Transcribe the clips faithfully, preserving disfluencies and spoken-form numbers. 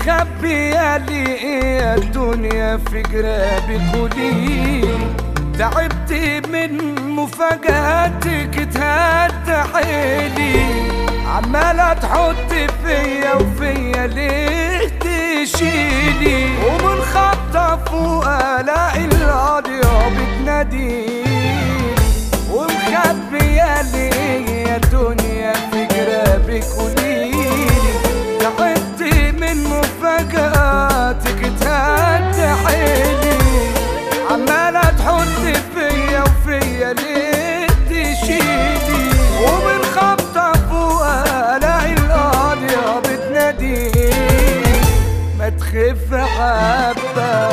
ومخبية لي ايه الدنيا في جرابك قوليلي. تعبت من مفاجآتك تهد حيلي، عمالة تحط فيا وفيا ليه تشيلي، ومن خبطة فوق الاقي القاضية بتناديلي. ومخبية لي يا دنيا في جرابك قوليلي. تعبت من مفاجآتك تهد حيلي، عمالة تحط فيا وفيا ليه تشيلي، ومن خبطة فوق الاقي القاضية بتناديلي. ما تخف حبة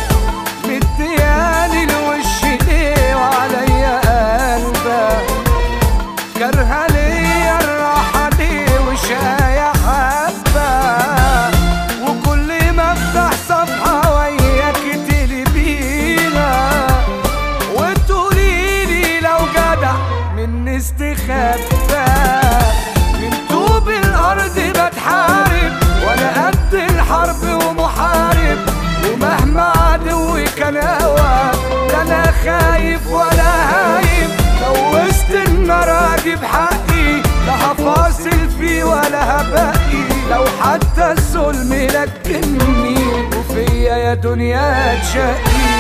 مدياني الوش ليه وعليا قلبك، كارهة ليا الراحة ليه وشاية حبة، وكل ما افتح صفحة وياك تقلبيها وتقوليلي لو جدع مني استخبى. من طوب الأرض بتحارب وأنا قد الحرب ومحارب، ومهما عدوي كان أقوى لا أنا خايف ولا هايب. لو وسط النار أجيب حقي لا هفاصل فيه ولا هبقي، لو حتى الظلم لكني وفيا يا دنيا تشقي.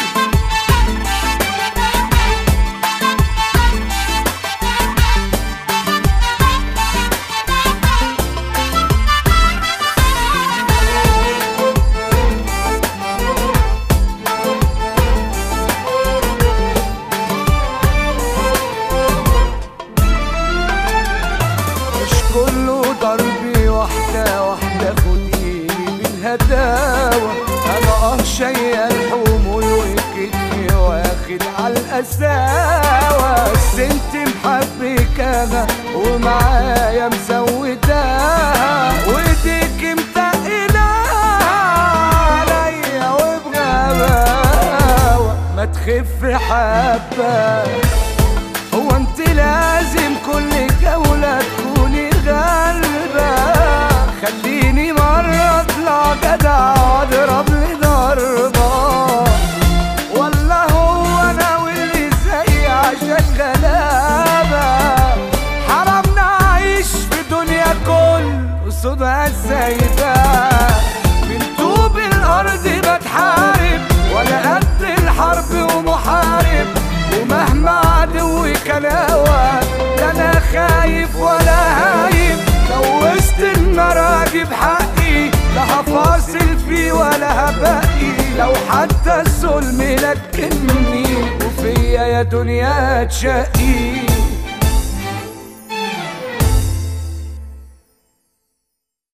كله ضربي واحدة واحدة خديلي بالهداوة. أنا اه شايل حمول وكتفي واخد عالقساوة، بس انت محبك أنا ومعايا مزوداها، وايديك متقلاها عليا وبغباوة. ما تخف حبة، هو انت لازم كل جولة تكوني غالبة؟ خليني مرة اطلع جدع واضرب لي ضربة، ولا هو انا واللي زي عشان غلابة؟ حرام نعيش في دنيا كل قصودها سايبة. من طوب الارض بتحارب وانا قد الحرب ومحارب، ومهما عدوي كان أقوى لا أنا خايف ولا هايب. لو وسط النار أجيب حقي لا هفاصل فيه ولا هبقي، لو حتى الظلم لكني وفيا يا دنيا تشقي.